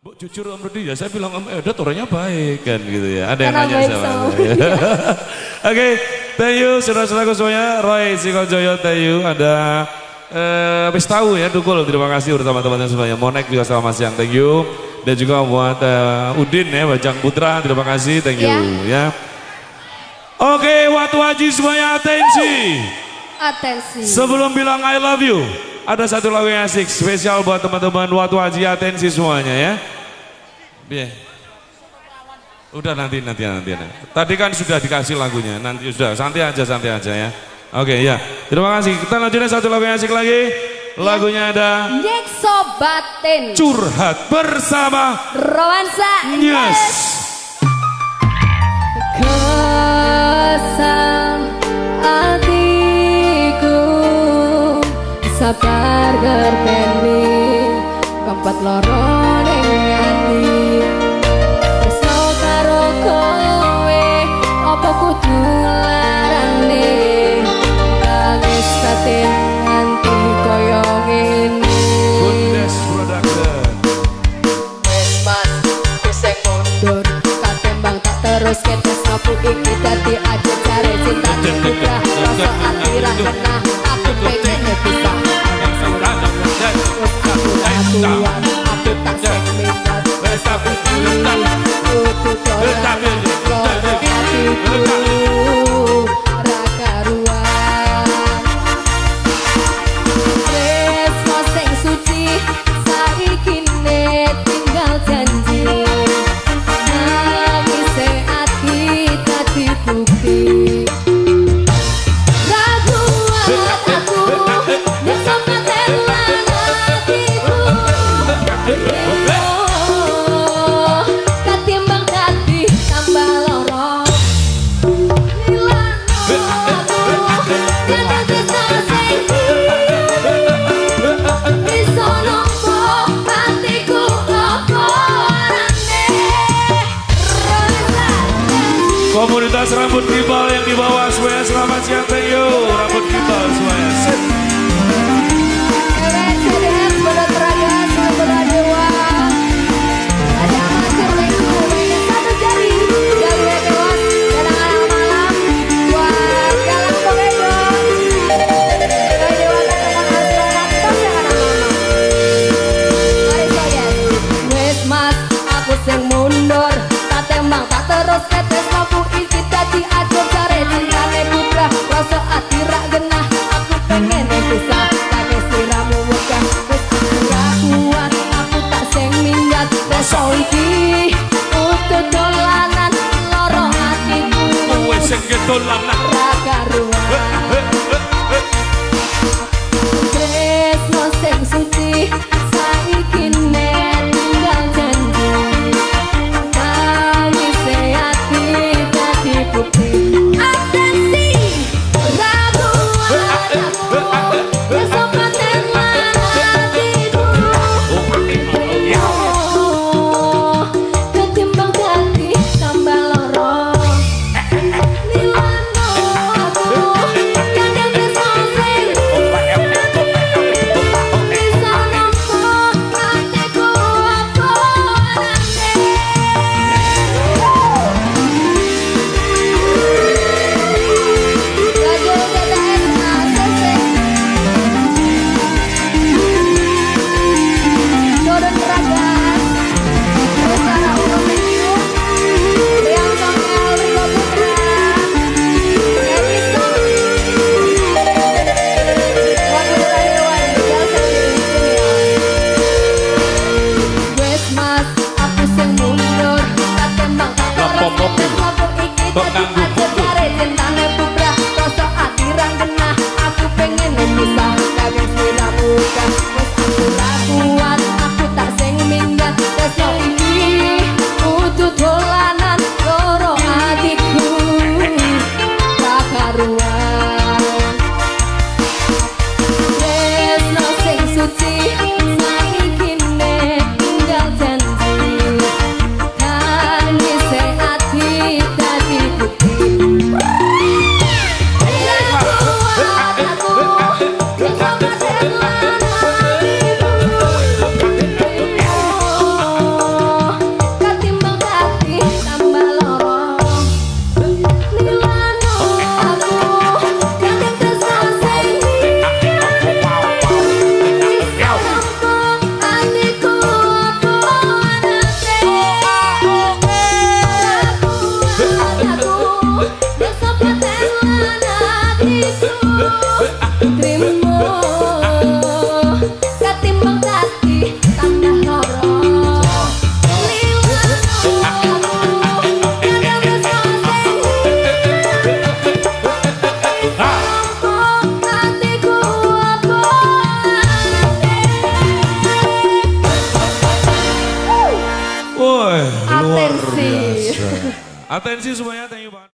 Bu, jujur Om Rudi ya, saya bilang Om Edet orangnya baik kan gitu ya. Ada yang Karena nanya sama saya. Oke, thank you saudara-saudaraku semuanya. Roy Sikojoyo, thank you. Ada wis tahu ya Dukul, terima kasih bersama teman-teman semuanya. Monek juga selamat siang, thank you. Dan juga buat Udin ya, Bajang Putra, terima kasih, thank you ya. Oke, Watu Haji semuanya atensi. Atensi. Sebelum bilang I love you, ada satu lagu yang asik spesial buat teman-teman Watu Haji, atensi semuanya ya. Biar. Udah nanti. Tadi kan sudah dikasih lagunya, nanti sudah santai aja ya. Oke ya, terima kasih. Kita lanjutin satu lagu yang asik lagi. Lagunya ada Nyekso Batin. Curhat bersama Romansa. Yes. Kesal hatiku sabar gerteni keempat loro ning ati tresno karo kowe apa kudu larane nangis batin nganti koyo ngene Bundes Production. wis mas wis mundur katembang tak terus ketes aku iki dadi aja cari cinta muda rasa ati ra kenah aku pengen bisa Tuhan, aku tak semingat wes aku kudu dolan loro hatiku raka ruang tresno sing suci saiki ne tinggal janji nangise ati dadi bukti Komunitas rambut gimbal yang di bawah semuanya selamat siang, thank you. Rambut gimbal semuanya. Sit. Raga ruang tresno sing suci saiki ne tinggal janji nangise ati dadi bukti atensi raguan aku kesopaten hatiku ketimbang dadi tambah loro Bukti Atensi semuanya, thank you banget.